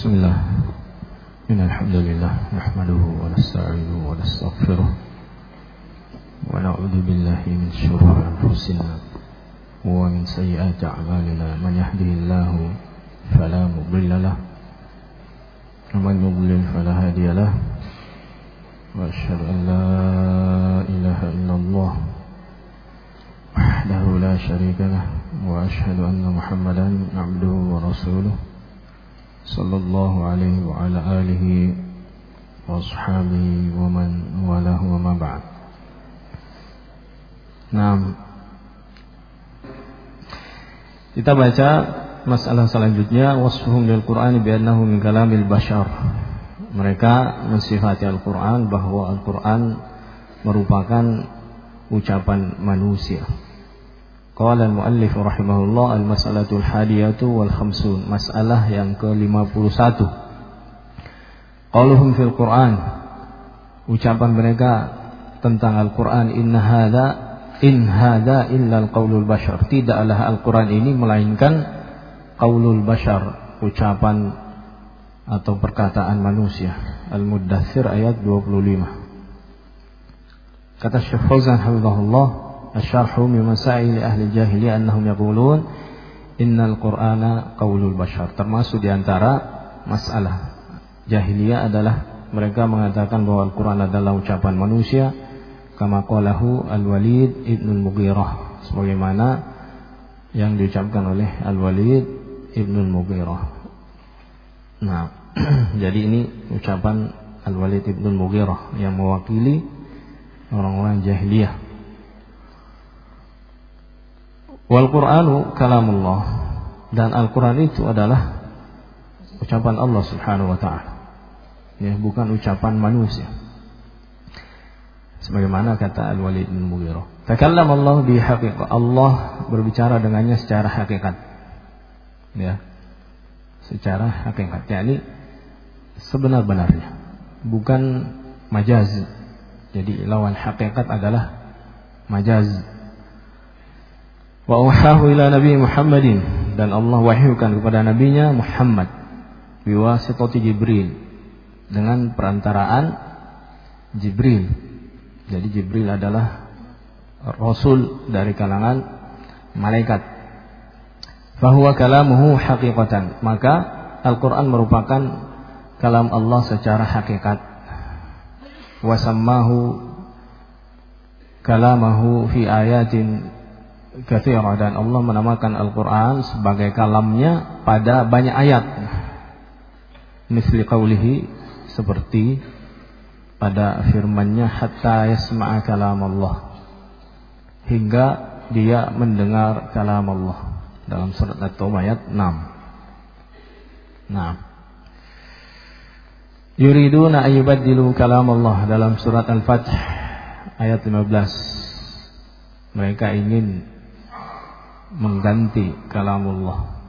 Bismillah. Innalhamdulillah nahmaduhu wa nasta'inuhu wa nastaghfiruh wa na'udzu billahi min shururi anfusina wa min sayyiati a'malina. Man yahdihillahu fala mudilla lahu wa man yudlil fala hadiya lahu. Wa asyhadu an la ilaha illallah wahdahu la syarika lahu wa asyhadu anna Muhammadan 'abduhu wa rasuluh sallallahu alaihi wa ala alihi wa ashabihi wa man walahu wa ma ba'd. Nah, kita baca masalah selanjutnya, wasfuhum lil Qur'ani bi annahu min kalamil bashar. Mereka mensifati Al-Qur'an bahwa Al-Qur'an merupakan ucapan manusia. Qala al-muallif rahimahullah al-mas'alatul hadiyatu wal khamsun, masalah yang ke-51. Qauluhum fil Qur'an, ucapan mereka tentang Al-Qur'an, in hada illa al-qaulul bashar. Tidaklah Al-Qur'an ini melainkan qaulul bashar, ucapan atau perkataan manusia. Al-Muddathir ayat 25. Kata Syekh Fauzan hafizahullah, asy-syarhu min masail ahli jahiliyah annahum yaqulun innal qur'ana qaulul bashar. Termasuk di antara masalah jahiliyah adalah mereka mengatakan bahwa Al-Qur'an adalah ucapan manusia, kama qalahu Al-Walid ibn Al-Mughirah, sebagaimana yang diucapkan oleh Al-Walid ibn Al-Mughirah. Nah, jadi ini ucapan Al-Walid ibn Al-Mughirah yang mewakili orang-orang jahiliyah. Wal Qur'anu kalamullah, dan Al-Qur'an itu adalah ucapan Allah Subhanahu wa taala. Ya, bukan ucapan manusia. Sebagaimana kata Al-Walid bin Mughirah, takallama Allah bi haqiqah, Allah berbicara dengannya secara hakikat. Ya. Secara hakikat, yakni sebenar-benarnya, bukan majaz. Jadi lawan hakikat adalah majaz. Wa auhahu ila Nabi Muhammadin, dan Allah wahyukan kepada nabinya Muhammad biwasitati Jibril, dengan perantaraan Jibril. Jadi Jibril adalah rasul dari kalangan malaikat. Fahuwa kalamuhu haqiqatan, maka Al-Qur'an merupakan kalam Allah secara hakikat. Wa sammahu kalamahu fi ayatin katsirah, dan Allah menamakan Al-Qur'an sebagai kalamnya pada banyak ayat. Misli qaulihi, seperti pada firman-Nya, hatta yasma'a kalam Allah, hingga dia mendengar kalam Allah, dalam surat At-Taubah ayat 6. Nah, yuriduna ayyubaddilu kalam Allah, dalam surat Al-Fath ayat 15. Mereka ingin mengganti kalamullah.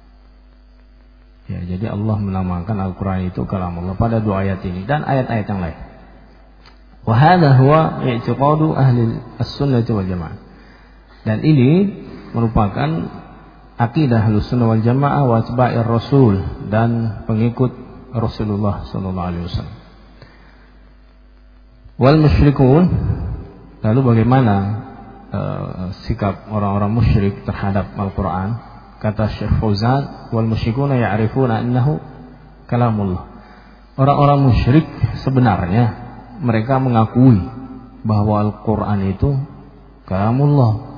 Ya, jadi Allah menamakan Al-Qur'an itu kalamullah pada dua ayat ini dan ayat-ayat yang lain. Wa hadha huwa i'tiqadu ahli as-sunnah wal jamaah. Dan ini merupakan akidah Ahlussunnah wal Jamaah wa atba'ir Rasul, dan pengikut Rasulullah sallallahu alaihi wasallam. Wal musyrikun, lalu bagaimana sikap orang-orang musyrik terhadap Al-Qur'an? Kata Syekh Fauzan, wal musyrikuna ya'rifuna annahu kalamullah. Orang-orang musyrik sebenarnya mereka mengakui bahwa Al-Qur'an itu kalamullah.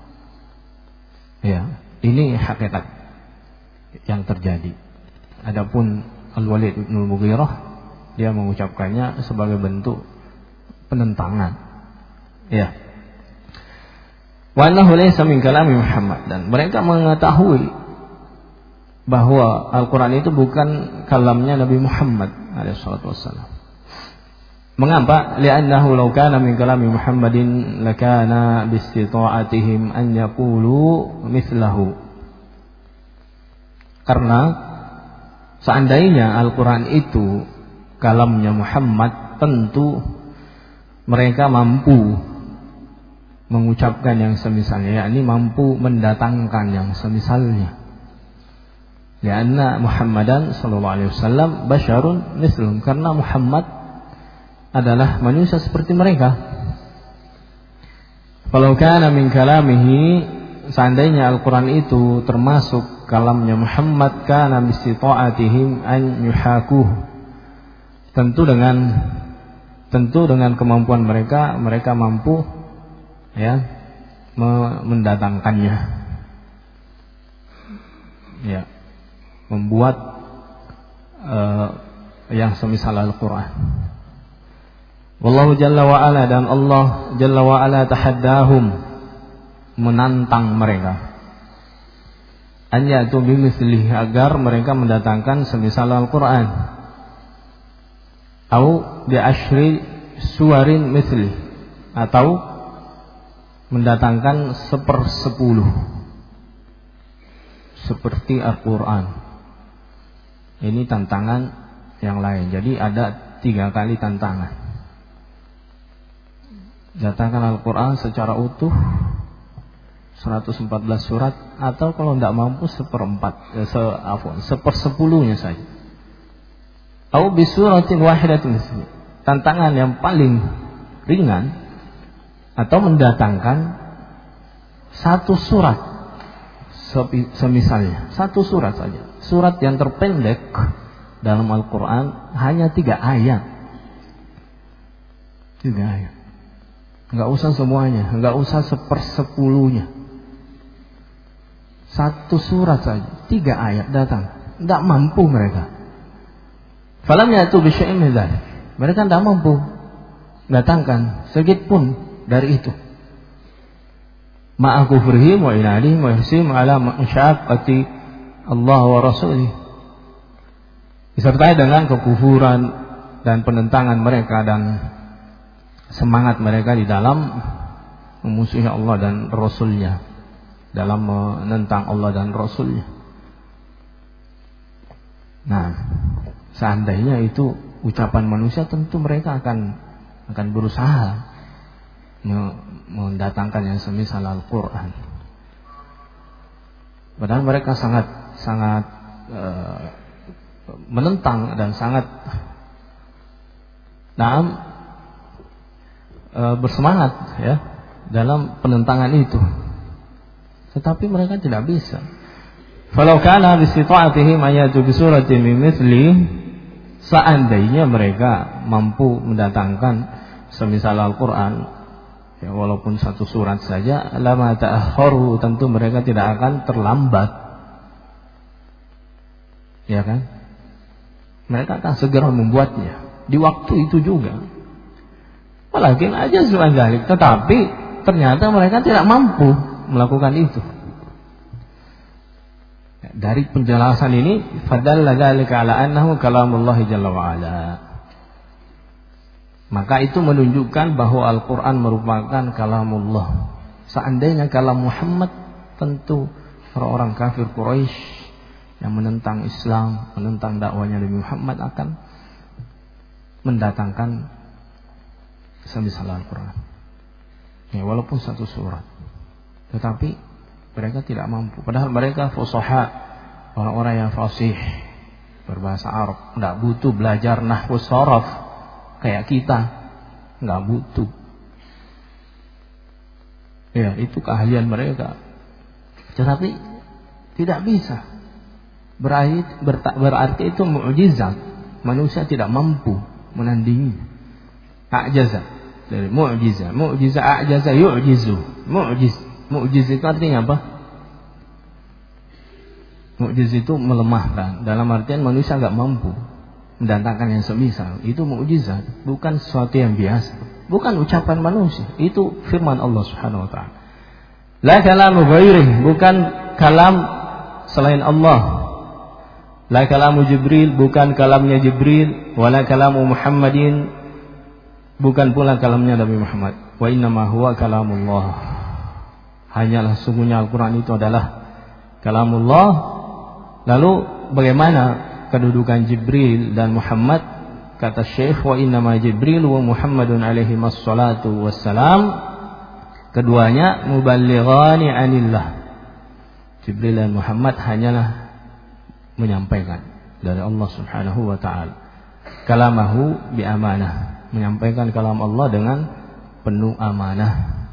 Ya, ini hakikat yang terjadi. Adapun Al-Walid bin Mughirah, dia mengucapkannya sebagai bentuk penentangan. Ya. Wa annahu laysa min kalami Muhammad, dan mereka mengetahui bahwa Al-Qur'an itu bukan kalamnya Nabi Muhammad alaihi salatu wassalam. Mengapa? Li'annahu law kana min kalami Muhammadin lakana bi istita'atihim an yaqulu mithlahu. Karena seandainya Al-Qur'an itu kalamnya Muhammad, tentu mereka mampu mengucapkan yang semisalnya, yakni mampu mendatangkan yang semisalnya. Lianna Muhammadan sallallahu alaihi wasallam basyarun mislum, karena Muhammad adalah manusia seperti mereka. Kalau kana min kalamihi, seandainya Al-Quran itu termasuk kalamnya Muhammad, kana bistita'atihim an yuhakuh, tentu dengan kemampuan mereka mampu ya mendatangkannya, ya, membuat yang semisal Al-Quran. Wallahu jalla wa ala, dan Allah jalla wa ala tahaddahum, menantang mereka, an ya'tu bimithlihi, agar mereka mendatangkan semisal Al-Quran, atau bi asyri suwarin mithli, atau mendatangkan 1/10 seperti Al-Quran. Ini tantangan yang lain. Jadi ada 3 kali tantangan. Datangkan Al-Quran secara utuh 114 surat, atau kalau tidak mampu 1/10-nya saja. Atau bisuratin wahidatin. Tantangan yang paling ringan, atau mendatangkan 1 surat semisalnya, 1 surat saja. Surat yang terpendek dalam Al-Quran hanya 3 ayat. 3 ayat. Enggak usah semuanya, enggak usah 1/10-nya. 1 surat saja, 3 ayat datang. Enggak mampu mereka. Falam ya'tu bi syai'in min dzalik. Mereka enggak mampu datangkan sedikit pun dari itu. Ma'a kufrihim wa inadihim wa ihsim ala masyaqqati Allah wa rasulih. Disertai dengan kekufuran dan penentangan mereka dan semangat mereka di dalam memusuhi Allah dan Rasulnya, dalam menentang Allah dan Rasulnya. Nah, seandainya itu ucapan manusia, tentu mereka akan berusaha mendatangkan yang semisal Al-Quran. Padahal mereka sangat menentang dan sangat bersemangat ya dalam penentangan itu, tetapi mereka tidak bisa. Falau kana bisita'atihim ayatu bisuratin min mithli, seandainya mereka mampu mendatangkan semisal Al-Quran, ya walaupun 1 surat saja, lama ta'akhkharu, tentu mereka tidak akan terlambat, ya kan? Mereka akan segera membuatnya di waktu itu juga. Walakin aja dzalik, tetapi ternyata mereka tidak mampu melakukan itu. Dari penjelasan ini, fadalla dzalika ala annahu kalamullah jalla wa ala. Maka itu menunjukkan bahwa Al-Quran merupakan kalamullah. Seandainya kalam Muhammad, tentu orang-orang kafir Quraisy yang menentang Islam, menentang dakwanya Nabi Muhammad akan mendatangkan semisal Al-Quran, ya, walaupun 1 surat, tetapi mereka tidak mampu. Padahal mereka fusaha, orang-orang yang fasih berbahasa Arab, tidak butuh belajar nahwu sharaf kayak kita, nggak butuh. Ya, itu keahlian mereka, tetapi tidak bisa. Berarti itu mukjizat. Manusia tidak mampu menandingi. A'jaza dari mu'jiza, a'jaza yu'jizu. Mu'jiz itu artinya apa? Mu'jiz itu melemahkan, dalam artian manusia enggak mampu mendatangkan yang semisal. Itu mukjizat, bukan sesuatu yang biasa, bukan ucapan manusia, itu firman Allah Subhanahu wa taala. La kalamu ghairihi, bukan kalam selain Allah. La kalamu Jibril, bukan kalamnya Jibril. Wala kalamu Muhammadin, bukan pula kalamnya Nabi Muhammad. Wa innama huwa kalamullah, hanyalah sungguhnya Al-Quran itu adalah kalamullah. Lalu bagaimana kedudukan Jibril dan Muhammad? Kata Syekh, wa innama Jibril wa Muhammadun alaihi wassalatu wassalam, keduanya muballighani anillah. Jibril dan Muhammad hanyalah menyampaikan dari Allah Subhanahu wa taala. Kalamahu bi amanah, menyampaikan kalam Allah dengan penuh amanah.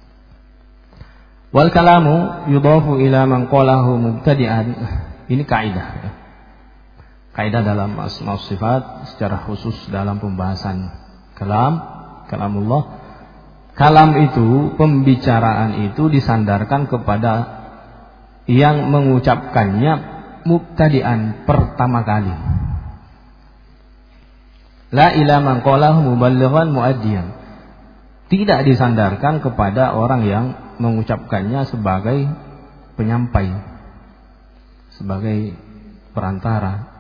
Wal kalamu yudhafu ila man qalahu mubtadi'an. Ini kaidah. Kaidah dalam asma sifat secara khusus dalam pembahasan kalamullah. Kalam itu, pembicaraan itu disandarkan kepada yang mengucapkannya mubtadi'an, pertama kali. La ila man qalahu muballighan muaddiyan. Tidak disandarkan kepada orang yang mengucapkannya sebagai penyampai, sebagai perantara.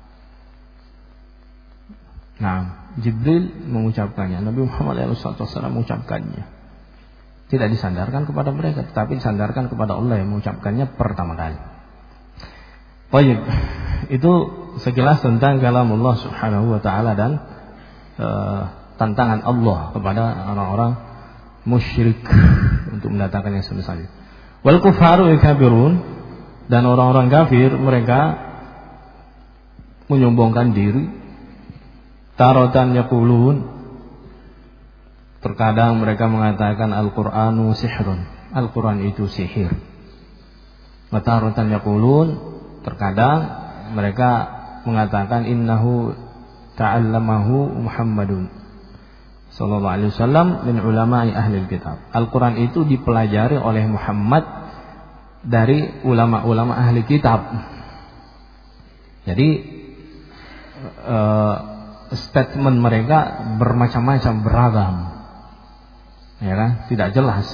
Nah, Jibril mengucapkannya, Nabi Muhammad SAW mengucapkannya. Tidak disandarkan kepada mereka, tetapi disandarkan kepada Allah yang mengucapkannya pertama kali. Baik, itu sekilas tentang kalam Allah Subhanahu wa taala dan tantangan Allah kepada orang-orang musyrik untuk mendatangkan yang semisalnya. Wal kufaru yakabirun, dan orang-orang kafir mereka menyombongkan diri. Taratan yaqulun, terkadang mereka mengatakan Al-Qur'anu sihrun, Al-Qur'an itu sihir. Wa taratan yaqulun, terkadang mereka mengatakan innahu ta'allamahu Muhammadun sallallahu alaihi wasallam min ulama'i ahli kitab. Al-Qur'an itu dipelajari oleh Muhammad dari ulama-ulama ahli kitab. Jadi statement mereka bermacam-macam, beragam, ya kan? Tidak jelas.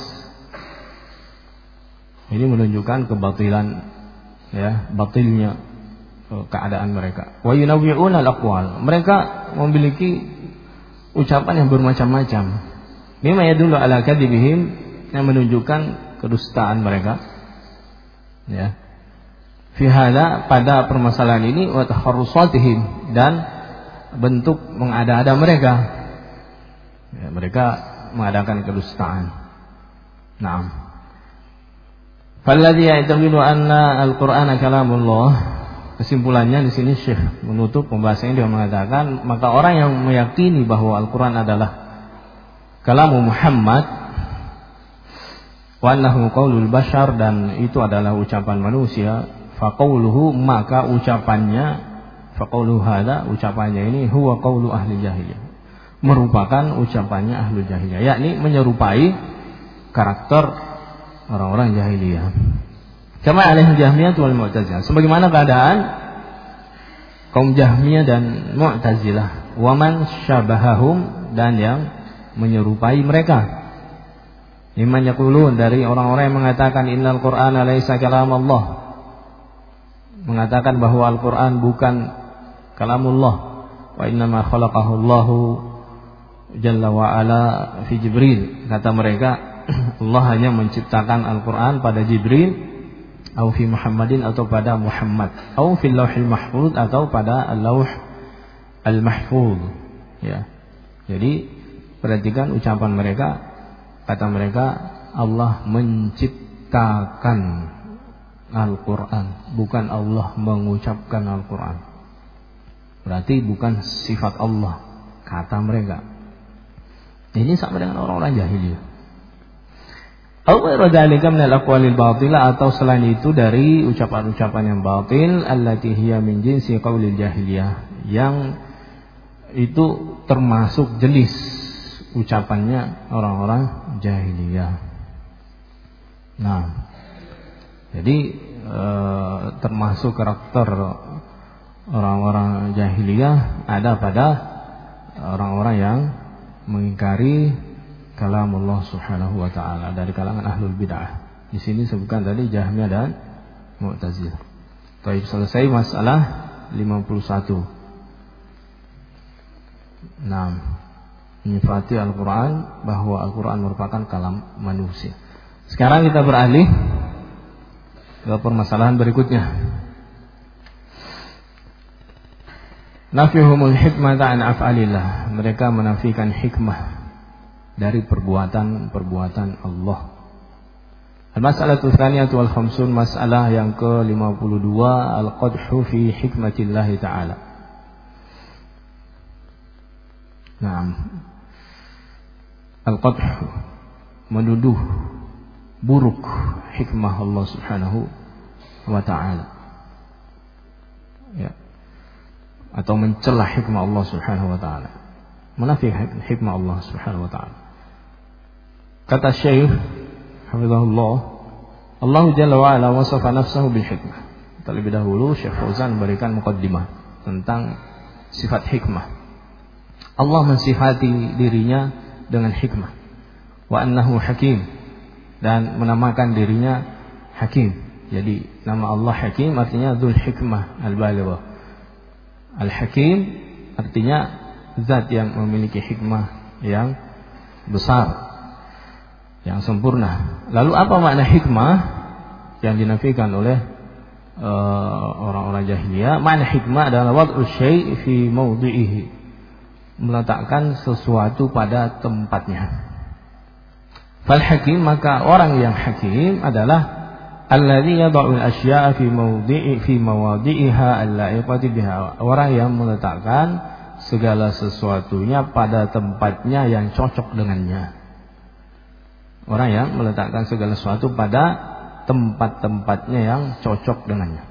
Ini menunjukkan kebatilan, ya, batilnya keadaan mereka. Wa yunawwi'una al-aqwal, mereka memiliki ucapan yang bermacam-macam. Mimma yadullu ala kadhibihim, yang menunjukkan kedustaan mereka. Ya. Fi hadza, pada permasalahan ini, wa taharrusatihim, dan bentuk mengada-ada mereka. Ya, mereka mengadakan kedustaan. Naam. Falladhi ya'tamidu anna al-Qur'ana kalamullah. Kesimpulannya di sini Syekh menutup pembahasannya dengan mengatakan, maka orang yang meyakini bahwa Al-Qur'an adalah kalamu Muhammad wa annahu qaulul bashar, dan itu adalah ucapan manusia, fa qauluhu, maka ucapannya, faqaulu hadza, ucapannya ini huwa qaulu ahli jahiliyah, merupakan ucapannya ahli jahiliyah, yakni menyerupai karakter orang-orang jahiliyah. Kama alaihi Jahmiyah wal Mu'tazilah, sebagaimana keadaan kaum Jahmiyah dan Mu'tazilah, wa man syabahahum, dan yang menyerupai mereka. Liman yaqulun, dari orang-orang yang mengatakan innal Qur'ana laisa kalamullah, mengatakan bahwa Al-Qur'an bukan kalamullah, wa innama khalaqahu Allahu jalla wa ala fi Jibril. Kata mereka, Allah hanya menciptakan Al-Qur'an pada Jibril, atau fi Muhammadin, atau pada Muhammad, atau fil lauhil mahfuz, atau pada al-lauh al-mahfuz. Ya. Jadi perhatikan ucapan mereka, kata mereka Allah menciptakan Al-Qur'an, bukan Allah mengucapkan Al-Qur'an. Berarti bukan sifat Allah, kata mereka. Ini sama dengan orang-orang jahiliyah. Atau selain itu dari ucapan-ucapan yang batil, allati hiya min jinsi qaulil jahiliyah, yang itu termasuk jenis ucapannya orang-orang jahiliyah. Nah, jadi termasuk karakter orang-orang jahiliyah ada pada orang-orang yang mengingkari kalamullah Subhanahu wa taala dari kalangan ahlul bid'ah. Di sini sebutkan tadi Jahmiyah dan Mu'tazilah. Baik, selesai masalah 51. Nah, menyifati Al-Qur'an, bahwa Al-Qur'an merupakan kalam manusia. Sekarang kita beralih ke permasalahan berikutnya. Nafyuhumul hikmata an af'alillah, mereka menafikan hikmah dari perbuatan-perbuatan Allah. Al-mas'alatu tsaniyatu wal khamsun, masalah yang ke-52, al-qadhu fi hikmatillah ta'ala. Naam. Al-qadhu, menuduh buruk hikmah Allah Subhanahu wa ta'ala. Ya. Atau mencela hikmah Allah Subhanahu wa ta'ala. Menafi hikmah Allah Subhanahu wa ta'ala. Kata Syekh hafizahullah, Allah Jalla wa ala wasafa nafsahu bil hikmah. Terlebih dahulu Syekh Fauzan memberikan muqaddimah tentang sifat hikmah. Allah mensifati dirinya dengan hikmah. Wa annahu hakim, dan menamakan dirinya hakim. Jadi nama Allah Hakim artinya dzul hikmah al-balighah. Al-Hakim artinya zat yang memiliki hikmah yang besar, yang sempurna. Lalu apa makna hikmah yang dinafikan oleh orang-orang jahiliyah? Makna hikmah adalah wad'u syai' fi mawdi'ihi, meletakkan sesuatu pada tempatnya. Fal hakim, maka orang yang hakim adalah alladzi yad'u al-asya'a fi mawadi'iha al-la'iqati biha, orang yang meletakkan segala sesuatunya pada tempatnya yang cocok dengannya. Orang yang meletakkan segala sesuatu pada tempat-tempatnya yang cocok dengannya.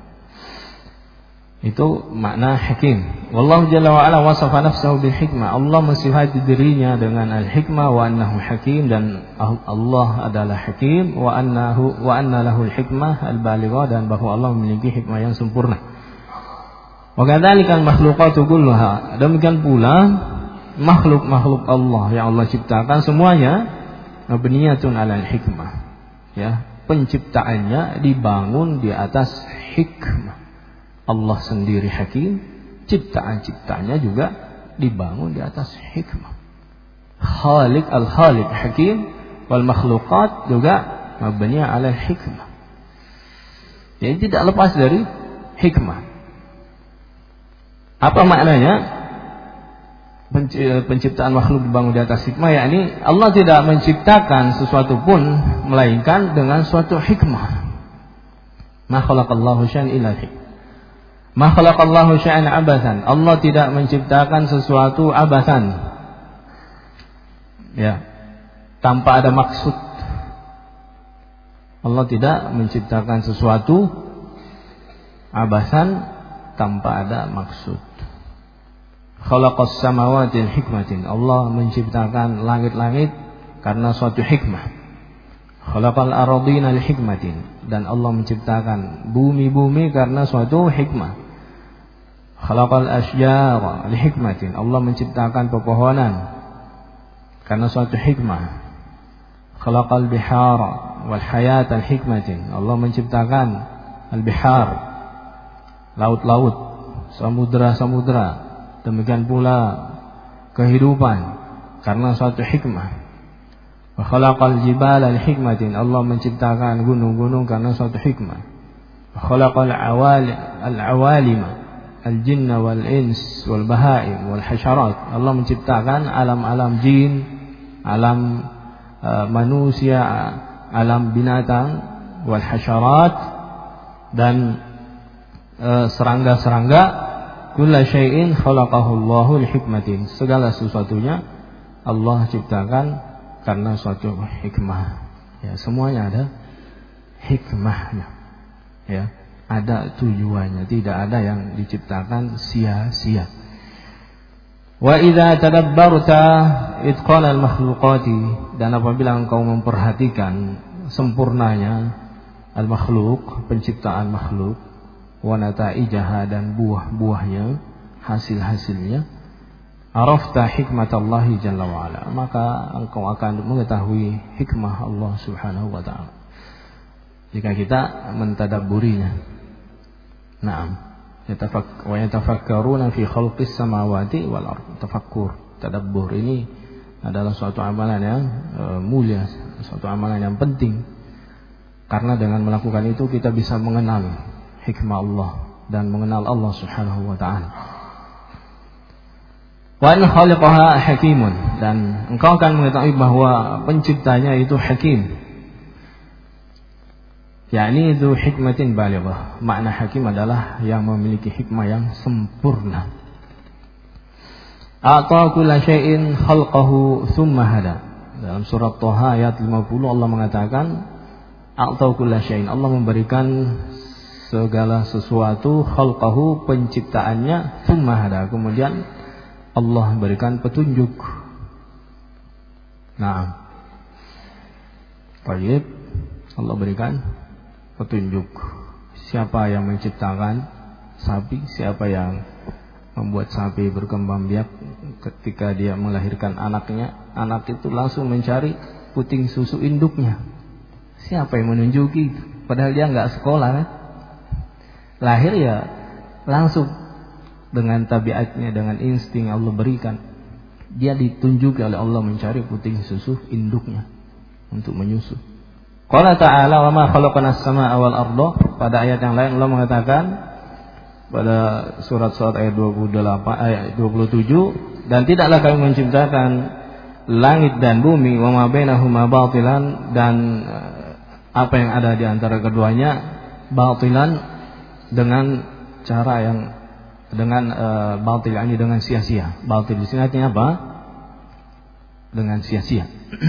Itu makna hakim. Wallahu jalla wa ala wasafa nafsahu bil hikmah. Allah mensifati dirinya dengan al-hikmah, wa annahu hakim, dan Allah adalah hakim, wa anna lahu al-hikmah al-balighah, dan bahwa Allah memiliki hikmah yang sempurna. Wa kadzalika al-makhluqatu kulluha, demikian pula makhluk-makhluk Allah yang Allah ciptakan semuanya mabniyatun 'ala al-hikmah. Ya, penciptaannya dibangun di atas hikmah. Allah sendiri hakim, ciptaan-ciptaannya juga dibangun di atas hikmah. Khaliq al-Khaliq hakim, wal makhluqat juga mabniya 'ala hikmah. Jadi tidak lepas dari hikmah. Apa maknanya penciptaan makhluk dibangun di atas hikmah? Yakni Allah tidak menciptakan sesuatu pun melainkan dengan suatu hikmah. Ma khalaqallahu syai'an illa hikmah. Ma khalaqallahu syai'an abathan. Allah tidak menciptakan sesuatu abathan, ya, tanpa ada maksud. Allah tidak menciptakan sesuatu abathan tanpa ada maksud. Khalaqas samawati hikmatin. Allah menciptakan langit-langit karena suatu hikmah. Khalaqal ardina hikmatin, dan Allah menciptakan bumi-bumi karena suatu hikmah. Khalaqal asyjara hikmatin. Allah menciptakan pepohonan karena suatu hikmah. Khalaqal bihara wal hayata hikmatin. Allah menciptakan al-bihar, laut-laut, samudra-samudra, demikian pula kehidupan karena suatu hikmah. Wa khalaqal jibala hikmatin. Allah menciptakan gunung-gunung karena suatu hikmah. Wa khalaqal awalima al-jinna wal-ins wal-bahaim wal-hasyarat. Allah menciptakan alam-alam jin, alam manusia, alam binatang, wal-hasyarat, dan serangga-serangga. Kulla syai'in khalaqahu Allahu li-hikmatin. Segala sesuatunya Allah ciptakan karena suatu hikmah. Ya, semuanya ada hikmahnya. Ya, ada tujuannya, tidak ada yang diciptakan sia-sia. Wa idza tadabbarta itqan al-makhluqati, dan apabila engkau memperhatikan sempurnanya al-makhluk, penciptaan makhluk, wa nataijaha, dan buah-buahnya, hasil-hasilnya, arafta hikmatallahi jalla wa ala, maka engkau akan mengetahui hikmah Allah Subhanahu wa ta'ala jika kita mentadabburinya. Naam, wa yatafakkaruna fi khalqis samawati wal ardh. Tafakkur, tadabbur ini adalah suatu amalan yang mulia, suatu amalan yang penting, karena dengan melakukan itu kita bisa mengenal hikmah Allah dan mengenal Allah Subhanahu wa ta'ala. Wa an khaliqaha hakimun, dan engkau akan mengetahui bahwa penciptanya itu hakim. yakni dzu hikmatin balighah. Makna hakim adalah yang memiliki hikmah yang sempurna. A'ta kulla syai'in khalqahu tsumma hada. Dalam surat Thaha ayat 50 Allah mengatakan a'ta kulla syai'in, Allah memberikan segala sesuatu khalqahu, penciptaannya, tsumma hada, kemudian Allah memberikan petunjuk. Nah, baik, Allah berikan petunjuk. Siapa yang menciptakan sapi, siapa yang membuat sapi berkembang biak, ketika dia melahirkan anaknya, anak itu langsung mencari puting susu induknya. Siapa yang menunjuki itu? Padahal dia nggak sekolah kan? Lahir ya langsung dengan tabiatnya, dengan insting yang Allah berikan, dia ditunjuki oleh Allah mencari puting susu induknya untuk menyusu. Qala ta'ala wa ma khalaqnas samaa'a wal arda. Pada ayat yang lain Allah mengatakan pada surat-surat ayat 28 ayat 27, dan tidaklah kami menciptakan langit dan bumi wa ma bainahuma batilan, dan apa yang ada di antara keduanya batilan, dengan cara yang batil, ini dengan sia-sia. Batil di sini artinya apa? Dengan sia-sia.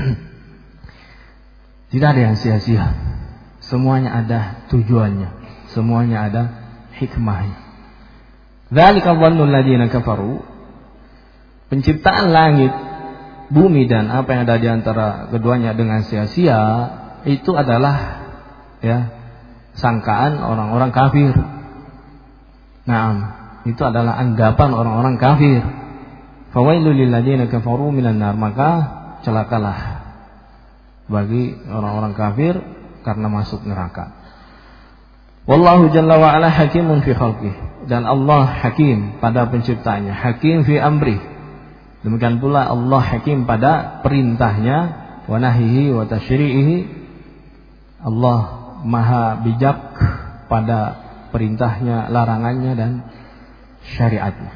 Tidak ada yang sia-sia. Semuanya ada tujuannya, semuanya ada hikmahnya. Dzalika dhannul ladzina kafaru. Penciptaan langit, bumi dan apa yang ada di antara keduanya dengan sia-sia, itu adalah sangkaan orang-orang kafir. Naam, itu adalah anggapan orang-orang kafir. Fawailul lil ladzina kafaru minan nar, maka celakalah bagi orang-orang kafir karena masuk neraka. Wallahu jalla wa ala hakimun fi khalqihi, dan Allah hakim pada penciptanya, hakim fi amri. Demikian pula Allah hakim pada perintahnya, wa nahyihi wa tasyri'ihi. Allah maha bijak pada perintahnya, larangannya, dan syariatnya.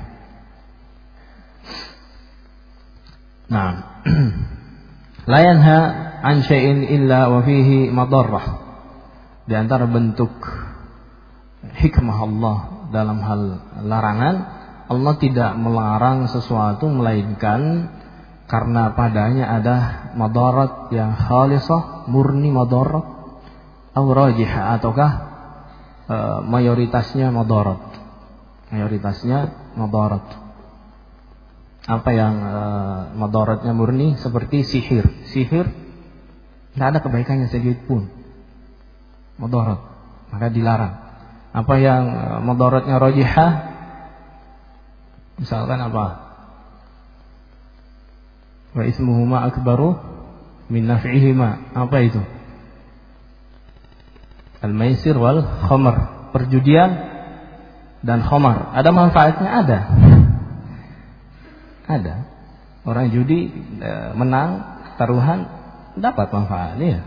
Nah, la yanha an syai'in illa wa fihi madarrah. Di antara bentuk hikmah Allah dalam hal larangan, Allah tidak melarang sesuatu melainkan karena padanya ada madarat yang khalisah, murni madarat, atau rajihah, ataukah mayoritasnya madarat. Mayoritasnya madarat. Apa yang madaratnya murni, seperti sihir. Sihir tidak ada kebaikannya sedikit pun, madarat, maka dilarang. Apa yang madaratnya rajihah, misalkan apa? Wa ismuhuma akbaru min naf'ihima. Apa itu? Al-maisir wal khamar, perjudian dan khamar. Ada manfaatnya? Ada. Orang judi menang taruhan dapat manfaatnya.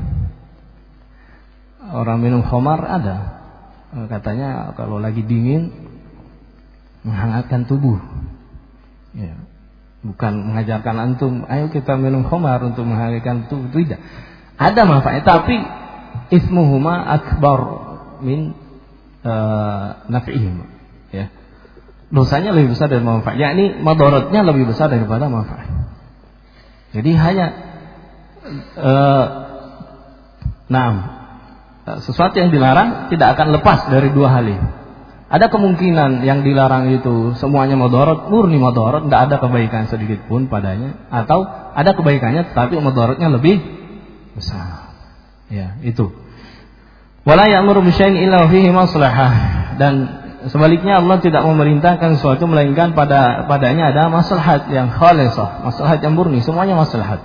Orang minum khamar ada. Katanya kalau lagi dingin menghangatkan tubuh. Ya. Bukan mengajarkan antum ayo kita minum khamar untuk menghangatkan tubuh, tidak. Ada manfaat, tapi ismuhuma akbar min naf'ihim, ya. Dosanya lebih besar dari manfaat, yakni madaratnya lebih besar daripada manfaat. Jadi hanya sesuatu yang dilarang tidak akan lepas dari dua hal ini. Ada kemungkinan yang dilarang itu semuanya madarat, murni madarat, tidak ada kebaikan sedikit pun padanya, atau ada kebaikannya tetapi madaratnya lebih besar. Ya, itu. Wala ya'muru bisyai'in illa fihi maslahah, dan sebaliknya Allah tidak memerintahkan sesuatu melainkan padanya ada maslahat yang khalisah, maslahat yang murni, semuanya maslahat.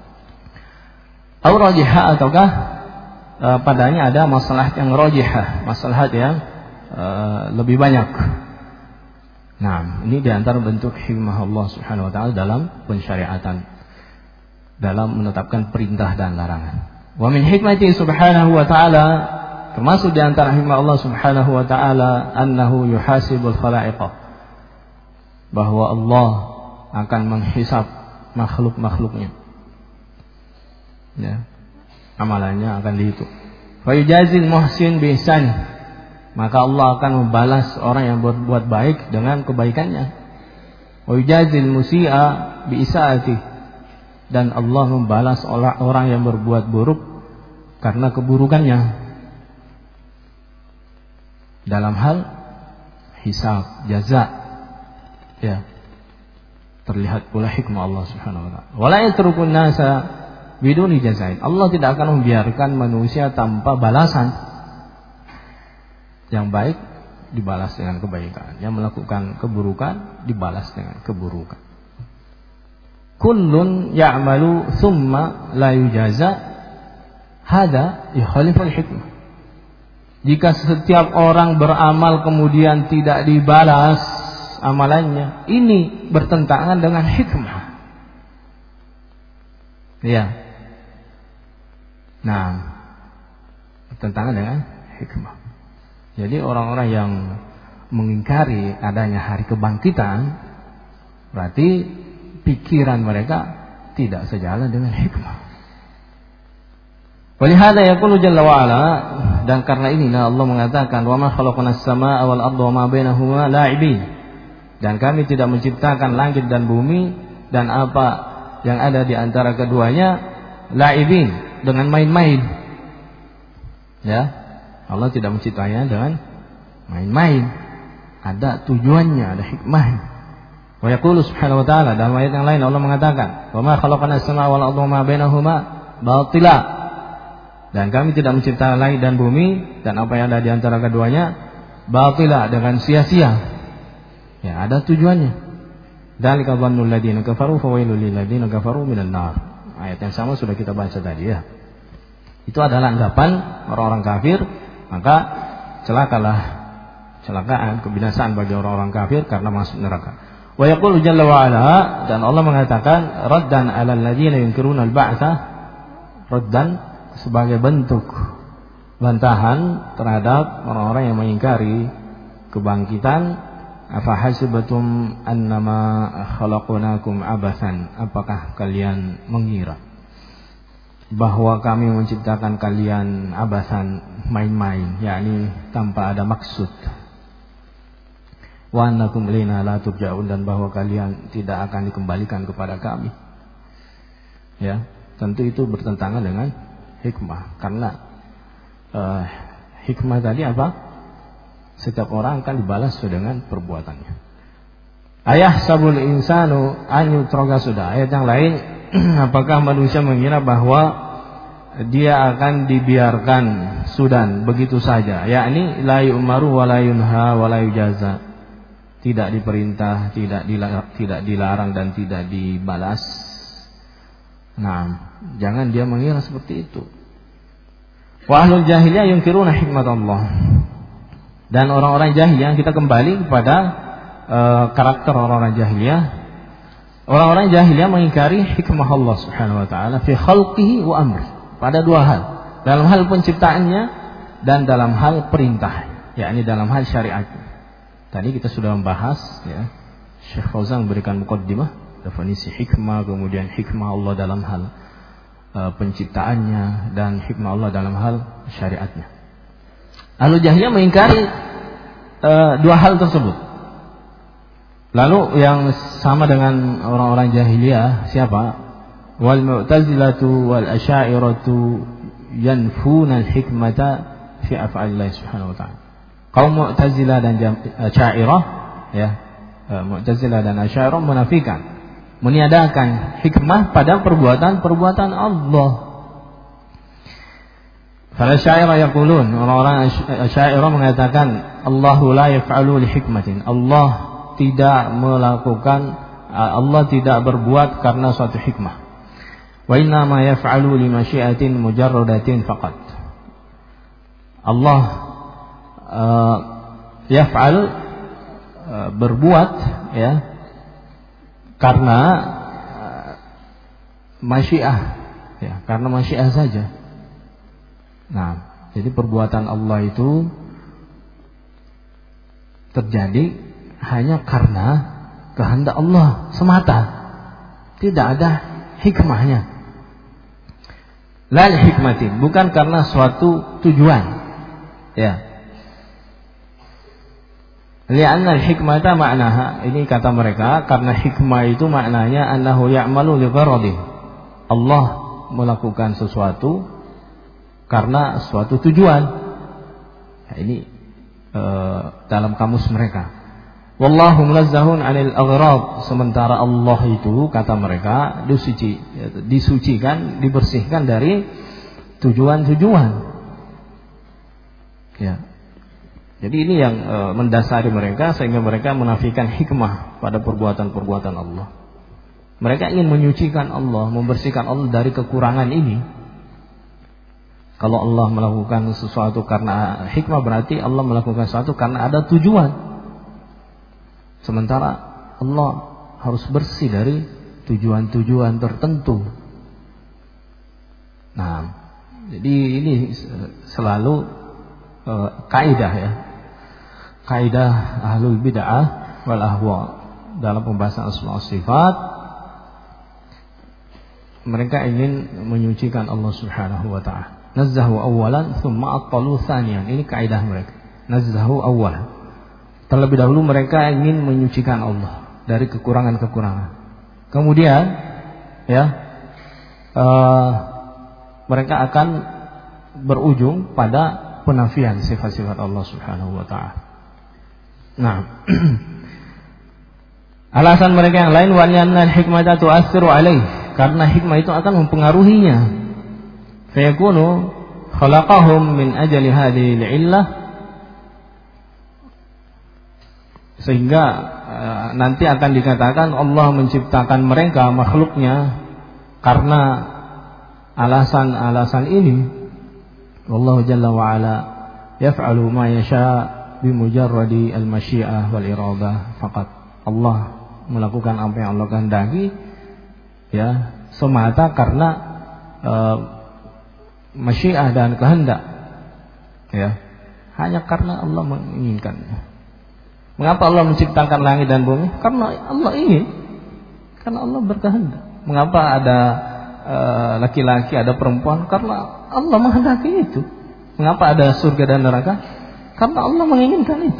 Au rajihah, ataukah padanya ada maslahat yang rajihah, maslahat yang lebih banyak. Nah, ini diantara bentuk hikmah Allah Subhanahu wa taala dalam pensyariatan, dalam menetapkan perintah dan larangan. Wa min hikmati Subhanahu wa taala, termasuk diantara hikmah Allah Subhanahu wa taala, annahu yuhasibul khalaiqah, bahwa Allah akan menghisab makhluk-makhluknya. Ya. Amalannya akan dihitung. Fayujazil muhsin bi ihsani, maka Allah akan membalas orang yang berbuat baik dengan kebaikannya. Wa yujazil musii'a bi isaati, dan Allah membalas orang yang berbuat buruk karena keburukannya. Dalam hal hisab, jaza, ya, terlihat pula hikmah Allah Subhanahu wa taala. Wala yatrukun nasa biduni jazain. Allah tidak akan membiarkan manusia tanpa balasan. Yang baik dibalas dengan kebaikan, yang melakukan keburukan dibalas dengan keburukan. Kullun ya'malu thumma la yujaza, hada yukhaliful hikmah. Jika setiap orang beramal kemudian tidak dibalas amalannya, ini bertentangan dengan hikmah. Ya. Nah, bertentangan dengan hikmah. Jadi orang-orang yang mengingkari adanya hari kebangkitan, berarti pikiran mereka tidak sejalan dengan hikmah. Walihada yaqulu jalla wa ala, dan karena inilah Allah mengatakan, wa ma khalaqnas samaa'a wal arda wa ma bainahuma la'ibin, dan kami tidak menciptakan langit dan bumi dan apa yang ada di antara keduanya la'ibin, dengan main-main. Ya, Allah tidak menciptanya dengan main-main. Ada tujuannya, ada hikmahnya. Wa yaqulu subhanahu wa ta'ala, dalam ayat yang lain Allah mengatakan, wa ma khalaqnas samaa'a wal arda wa ma bainahuma batila, dan kami tidak menciptakan langit dan bumi dan apa yang ada di antara keduanya batila, dengan sia-sia. Ya, ada tujuannya. Dzalika dhannul ladzina kafaru fawailul lil ladzina kafaru minan nar. Ayat yang sama sudah kita baca tadi, ya. Itu adalah anggapan orang-orang kafir, maka celakaan, kebinasaan bagi orang-orang kafir karena masuk neraka. Wa yaqulu jalla wa ala, dan Allah mengatakan raddan 'alal ladzina yunkiruna al-ba'tsa, raddan sebagai bentuk bantahan terhadap orang-orang yang mengingkari kebangkitan. Afahasibatum annama khalaqnakum abathan, apakah kalian mengira bahwa kami menciptakan kalian abathan, main-main, yakni tanpa ada maksud. Wa annakum ilaina la turja'un, dan bahwa kalian tidak akan dikembalikan kepada kami. Ya, tentu itu bertentangan dengan hikmah, karena hikmah tadi apa? Setiap orang akan dibalas dengan perbuatannya. Ayah sabul insanu an yutraga, sudah ayat yang lain. Apakah manusia mengira bahwa dia akan dibiarkan sudan begitu saja, yakni la yu'maru wa la yunha wa la yujaza, tidak diperintah, tidak dilarang dan tidak dibalas. Nah, jangan dia mengira seperti itu. Wa ahlul jahiliyah yunkiruna hikmat Allah, dan orang-orang jahiliyah, kita kembali kepada karakter orang-orang jahiliyah. Orang-orang jahiliyah mengingkari hikmah Allah Subhanahu wa taala fi khalqihi wa amri, pada dua hal, dalam hal penciptaannya dan dalam hal perintah, yakni dalam hal syariat. Tadi kita sudah membahas, ya, Syekh Fauzan memberikan muqaddimah definisi hikmah, kemudian hikmah Allah dalam hal penciptaannya dan hikmah Allah dalam hal syariatnya. Ahlu jahiliyah mengingkari dua hal tersebut. Lalu yang sama dengan orang-orang jahiliyah siapa? Wal mu'tazilatu wal asy'ariyatu yanfuna al-hikmata fi af'alillah subhanahu wa ta'ala. Kaum Mu'tazilah dan Asy'ariyah, ya, Mu'tazilah dan Asy'ariyah menafikan, meniadakan hikmah pada perbuatan-perbuatan Allah. Para Asy'ariyah yaqulun, orang-orang Asy'ariyah mengatakan Allahu la yaf'alu li hikmatin, Allah tidak melakukan, Allah tidak berbuat karena suatu hikmah. Wa inna ma yaf'alu li masyiatin mujarradatin faqat. Allah yaf'al, berbuat, ya, karena masyiah, ya, karena masyiah saja. Nah, jadi perbuatan Allah itu terjadi hanya karena kehendak Allah semata, tidak ada hikmahnya. lal hikmatin, bukan karena suatu tujuan. Ya. Li'anna al-hikmata ma'naha, ini kata mereka, karena hikmah itu maknanya annahu ya'malu li gharadin. Allah melakukan sesuatu karena suatu tujuan. Nah, ini dalam kamus mereka. Wallahu munazzahun 'anil aghrad, sementara Allah itu kata mereka disucikan, dibersihkan dari tujuan-tujuan. Ya. Jadi ini yang mendasari mereka sehingga mereka menafikan hikmah pada perbuatan-perbuatan Allah. Mereka ingin menyucikan Allah, membersihkan Allah dari kekurangan ini. Kalau Allah melakukan sesuatu karena hikmah, berarti Allah melakukan sesuatu karena ada tujuan. Sementara Allah harus bersih dari tujuan-tujuan tertentu. Nah, jadi ini selalu kaidah ya. Kaidah ahlul bid'ah wal ahwa dalam pembahasan asma sifat, mereka ingin menyucikan Allah Subhanahu wa taala. Nazzahu awwalan thumma attalu thaniyan. Ini kaidah mereka. Nazzahu awwal. Terlebih dahulu mereka ingin menyucikan Allah dari kekurangan-kekurangan. Kemudian ya mereka akan berujung pada penafian sifat-sifat Allah Subhanahu wa taala. Nah, alasan mereka yang lain, wa anna al-hikmata tu'assiru alaih, karena hikmah itu akan mempengaruhinya. Fa yakunu khalaqahum min ajli hadhihi al-illah, sehingga nanti akan dikatakan Allah menciptakan mereka, makhluknya, karena alasan-alasan ini. Wallahu jalla wa ala yaf'alu ma yasha' bimujarradi al-masyiah wal iradah faqat. Allah melakukan apa yang Allah kehendaki ya semata karena masyiah dan kehendak, ya, hanya karena Allah menginginkannya. Mengapa Allah menciptakan langit dan bumi? Karena Allah ingin, karena Allah berkehendak. Mengapa ada laki-laki, ada perempuan? Karena Allah menghendaki itu. Mengapa ada surga dan neraka? Karena Allah menginginkan itu.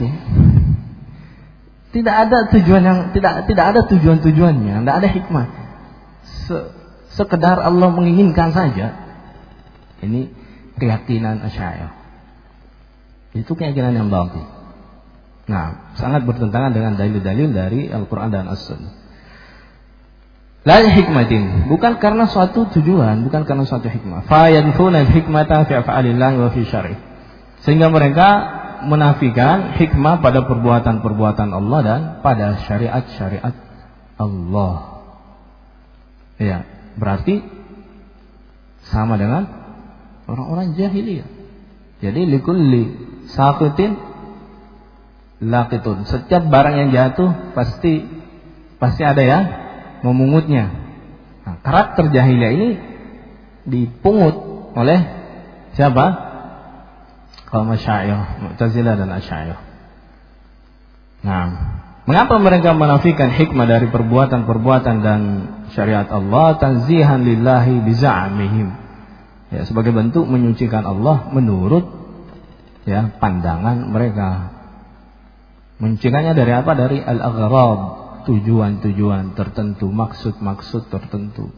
Tidak ada tujuan yang tidak ada tujuan-tujuannya, tidak ada hikmah. Sekedar Allah menginginkan saja. Ini keyakinan Asy'ariyah. Itu keyakinan yang batil. Nah, sangat bertentangan dengan dalil-dalil dari Al-Qur'an dan As-Sunnah. La hikmatin, bukan karena suatu tujuan, bukan karena suatu hikmah. Fa yanfuna al-hikmata fi af'alillahi wa fi syar'i. Sehingga mereka menafikan hikmah pada perbuatan-perbuatan Allah dan pada syariat-syariat Allah. Ya, berarti sama dengan orang-orang jahiliyah. Jadi likulli saqitin laqitun. Setiap barang yang jatuh pasti ada ya memungutnya. Nah, karakter jahiliyah ini dipungut oleh siapa? Kaum Asy'ariyah, Mu'tazilah dan Asy'ariyah. Nah, mengapa mereka menafikan hikmah dari perbuatan-perbuatan dan syariat Allah? Tanzihan lillahi biza'mihim. Ya, sebagai bentuk menyucikan Allah menurut ya pandangan mereka. Menyucikannya dari apa? Dari al-aghrab, tujuan-tujuan tertentu, maksud-maksud tertentu.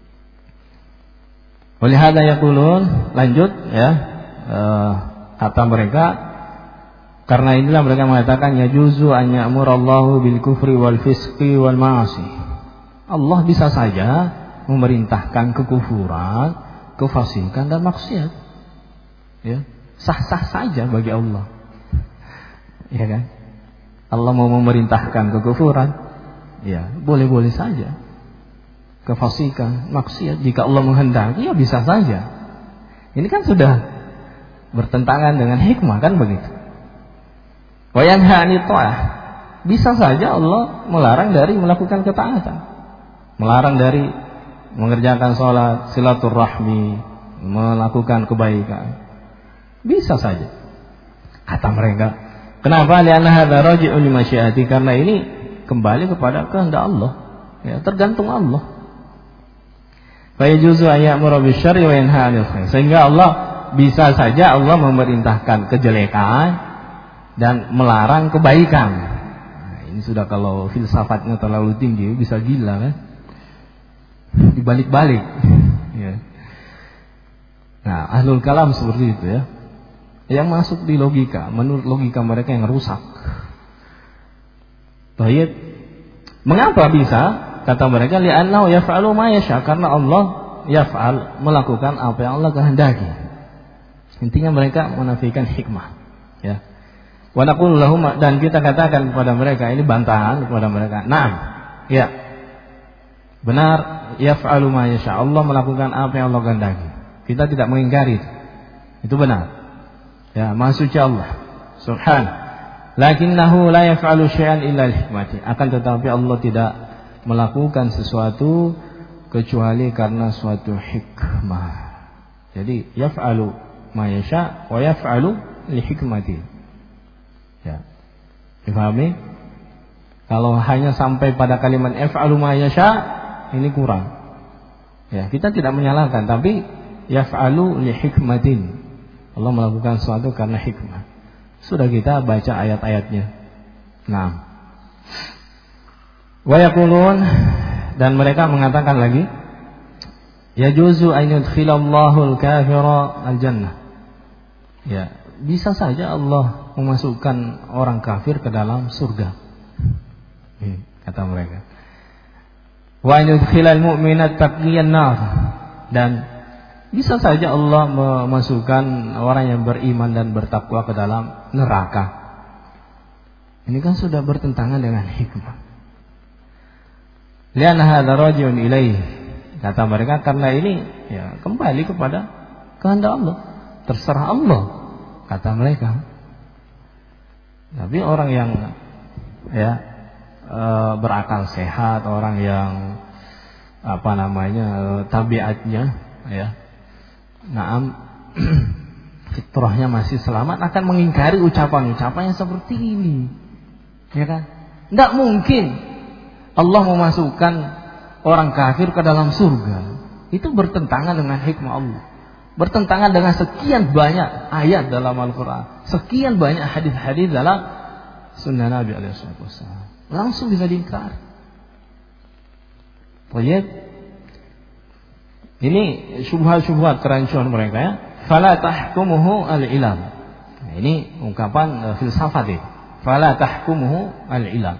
Oleh hada yaqulun, lanjut ya. Kata mereka, karena inilah mereka mengatakan yajuzu an ya'murallahu bil kufri wal fisqi wal ma'asi. Allah bisa saja memerintahkan kekufuran, kefasikan dan maksiat. Ya, sah-sah saja bagi Allah. Ya kan? Allah mau memerintahkan kekufuran, ya, boleh-boleh saja. Kefasikan, maksiat, jika Allah menghendaki ya bisa saja. Ini kan sudah bertentangan dengan hikmah, kan begitu. Wa yanha 'anit ta'ah. Bisa saja Allah melarang dari melakukan ketaatan. Melarang dari mengerjakan sholat, silaturahmi, melakukan kebaikan. Bisa saja. Kata mereka, kenapa? Li'anna hadza raji'un li masyiati, karena ini kembali kepada kehendak Allah. Ya, tergantung Allah. Fa yajuzu ayyamura bisyarri wa yanha 'anil khair. Sehingga Allah bisa saja Allah memerintahkan kejelekan dan melarang kebaikan. Nah, ini sudah kalau filsafatnya terlalu tinggi bisa gila kan? Dibalik-balik. Ya. Nah, ahlul kalam seperti itu ya. Yang masuk di logika, menurut logika mereka yang rusak. Baik. Mengapa bisa? Kata mereka, li'annahu yaf'alu ma yasha, karena Allah yaf'al, melakukan apa yang Allah kehendaki. Intinya mereka menafikan hikmah, ya. Wa naqulu lahum, dan kita katakan kepada mereka, ini bantahan kepada mereka. Naam. Ya. Benar, yaf'alu ma yasha. Allah melakukan apa yang Allah kehendaki. Kita tidak mengingkari. Itu benar. Ya, Maha Suci Allah Subhanahu. Lakinnahu la yaf'alu syai'an illa li-hikmati. Akan tetapi Allah tidak melakukan sesuatu kecuali karena suatu hikmah. Jadi yaf'alu ma yasha wa yaf'alu li-hikmati. Ya. Dipahami? Kalau hanya sampai pada kalimat yaf'alu ma yasha, ini kurang. Ya, kita tidak menyalahkan, tapi yaf'alu li-hikmatin. Allah melakukan sesuatu karena hikmah. Sudah kita baca ayat-ayatnya. Nah. Wa yaqulun, dan mereka mengatakan lagi, yajuzu an yudkhilallahu al-kafira al-jannah. Ya, bisa saja Allah memasukkan orang kafir ke dalam surga. Kata mereka. Wa an yudkhilal mu'mina taqiyan nar, dan bisa saja Allah memasukkan orang yang beriman dan bertakwa ke dalam neraka. Ini kan sudah bertentangan dengan hikmah. Lian hadza rajiun ilaih, kata mereka, karena ini ya kembali kepada kehendak Allah, terserah Allah, kata mereka. Tapi orang yang ya berakal sehat, orang yang tabiatnya ya fitrahnya masih selamat, akan mengingkari ucapan-ucapan yang seperti ini, ya kan? Tidak mungkin Allah memasukkan orang kafir ke dalam surga. Itu bertentangan dengan hikmah Allah, bertentangan dengan sekian banyak ayat dalam Al-Quran, sekian banyak hadis-hadis dalam sunnah Nabi SAW. Langsung bisa diingkari. Baik. Ini syubhat-syubhat kerancuan mereka ya. Fala tahkumuhu al-ilam. Nah, ini ungkapan filsafat ya. Fala tahkumuhu al-ilam.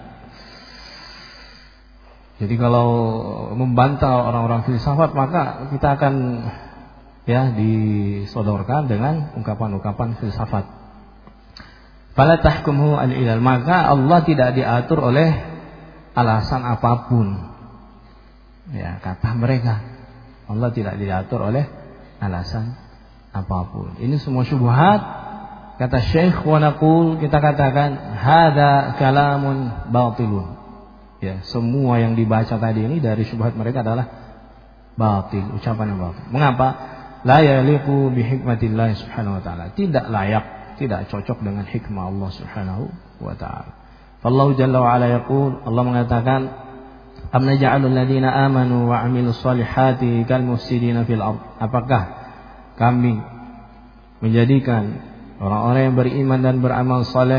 Jadi kalau membantah orang-orang filsafat, maka kita akan ya disodorkan dengan ungkapan-ungkapan filsafat. Fala tahkumuhu al-ilam, maka Allah tidak diatur oleh alasan apapun. Ya, kata mereka. Allah tidak diatur oleh alasan apapun. Ini semua syubhat. Kata Syekh, wa naqul, kita katakan hadza kalamun batilun. Ya, semua yang dibaca tadi ini dari syubhat mereka adalah batil, ucapan yang batil. Mengapa? La yaliqu bi hikmatillah subhanahu wa ta'ala. Tidak layak, tidak cocok dengan hikmah Allah subhanahu wa ta'ala. Allah jalla wa ala yaqul, Allah mengatakan, am naj'alul ladzina amanu wa 'amilus solihati kal mufsidina fil ardh. Apakah kami menjadikan orang-orang yang beriman dan beramal saleh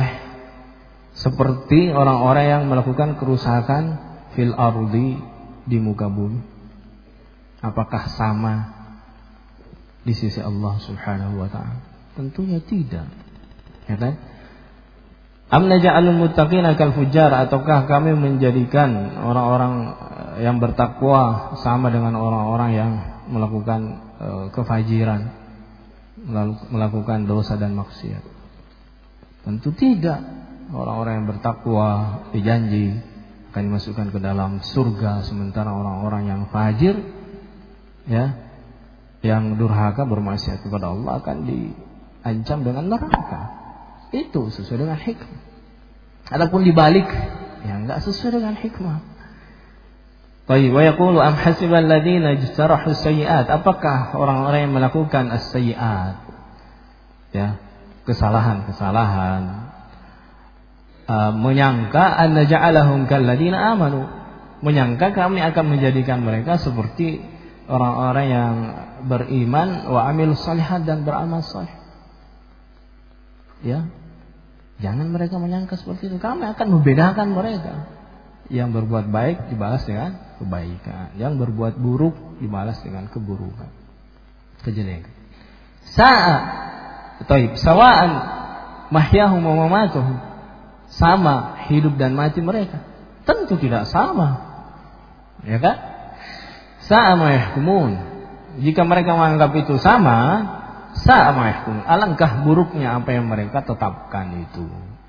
seperti orang-orang yang melakukan kerusakan fil ardi, di muka bumi? Apakah sama di sisi Allah Subhanahu wa taala? Tentunya tidak. Ya kan? Am naj'alul muttaqina kal fujjar, ataukah kami menjadikan orang-orang yang bertakwa sama dengan orang-orang yang melakukan kefajiran, melakukan dosa dan maksiat? Tentu tidak. Orang-orang yang bertakwa dijanji akan dimasukkan ke dalam surga, sementara orang-orang yang fajir ya, yang durhaka bermaksiat kepada Allah akan diancam dengan neraka. Itu sesuai dengan hikmah. Adapun dibalik, ya enggak sesuai dengan hikmah. Baik, wa yaqulu am hasibal ladzina ijtarahu sayyi'at, apakah orang-orang yang melakukan as-sayyi'at, ya, kesalahan-kesalahan, menyangka an naj'alahum kal ladzina amanu, menyangka kami akan menjadikan mereka seperti orang-orang yang beriman wa amilus shalihat dan beramal saleh. Ya. Jangan mereka menyangka seperti itu. Kami akan membedakan mereka. Yang berbuat baik dibalas dengan kebaikan, yang berbuat buruk dibalas dengan keburukan, kejelekan. Sawa'an mahyahum wa mamatuhum. Sama hidup dan mati mereka. Tentu tidak sama. Ya kan? Sama yahkumun. Jika mereka menganggap itu sama yahkumun. Alangkah buruknya apa yang mereka tetapkan itu.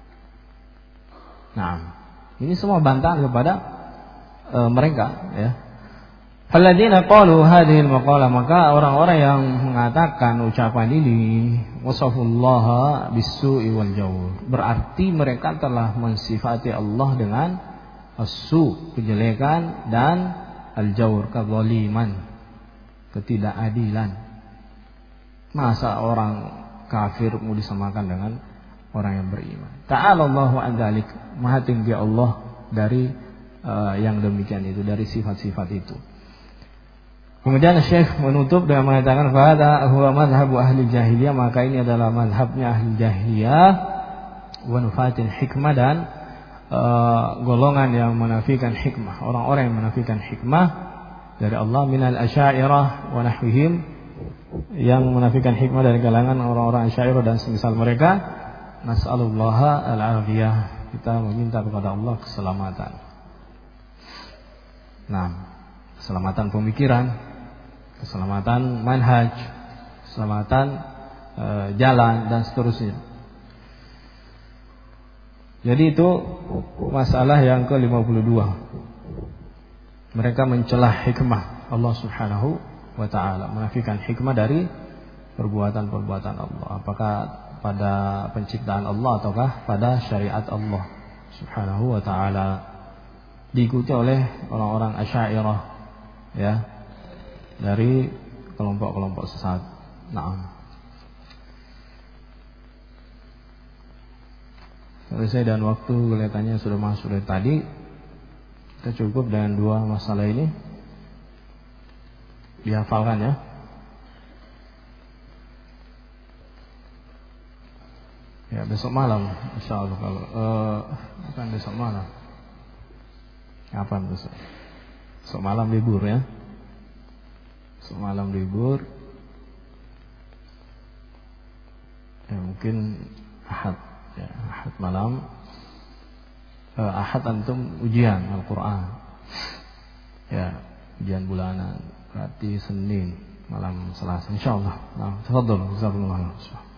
Nah, ini semua bantahan kepada mereka, ya. Alladzina qalu hadhihi al-maqalah, maka orang-orang yang mengatakan ucapan ini wasafullaha bis-su'i wal jawr, berarti mereka telah mensifati Allah dengan as-su', kejelekan, dan al-jawr, kezaliman, ketidakadilan. Masa orang kafir mau disamakan dengan orang yang beriman? Ta'ala Allahu an dzalik, maha tinggi Allah dari yang demikian itu, dari sifat-sifat itu. Kemudian Syekh menutup dengan mengatakan fahada huwa madhhabu ahli jahiliyah, maka ini adalah madhabnya ahli jahiliyah wa nufatil hikmah, dan golongan yang menafikan hikmah, orang-orang yang menafikan hikmah dari Allah, minal asy'ariyah wa nahwihim, yang menafikan hikmah dari kalangan orang-orang Asy'ariyah dan semisal mereka. Nas'alullaha al-afiyah, kita meminta kepada Allah keselamatan. Nah, keselamatan pemikiran, keselamatan manhaj, keselamatan jalan, dan seterusnya. Jadi itu masalah yang ke-52. Mereka mencelah hikmah Allah Subhanahu wa ta'ala, menafikan hikmah dari perbuatan-perbuatan Allah, apakah pada penciptaan Allah ataukah pada syariat Allah Subhanahu wa ta'ala. Diikuti oleh orang-orang Asy'ariyah, ya, dari kelompok-kelompok sesat. Naam. Selesai dan waktu kelihatannya sudah masuk dari tadi. Kita cukup dengan dua masalah ini. Dihafalkan ya. Ya, besok malam insyaallah, kalau bukan besok malam. Kapan besok? Besok malam libur ya. Besok malam libur. Ya, mungkin Ahad ya, Ahad malam. Ahad antum ujian Al-Qur'an. Ya, ujian bulanan. Berarti Senin malam Selasa insyaallah. Nah, tafadhol, jazakumullah khairan.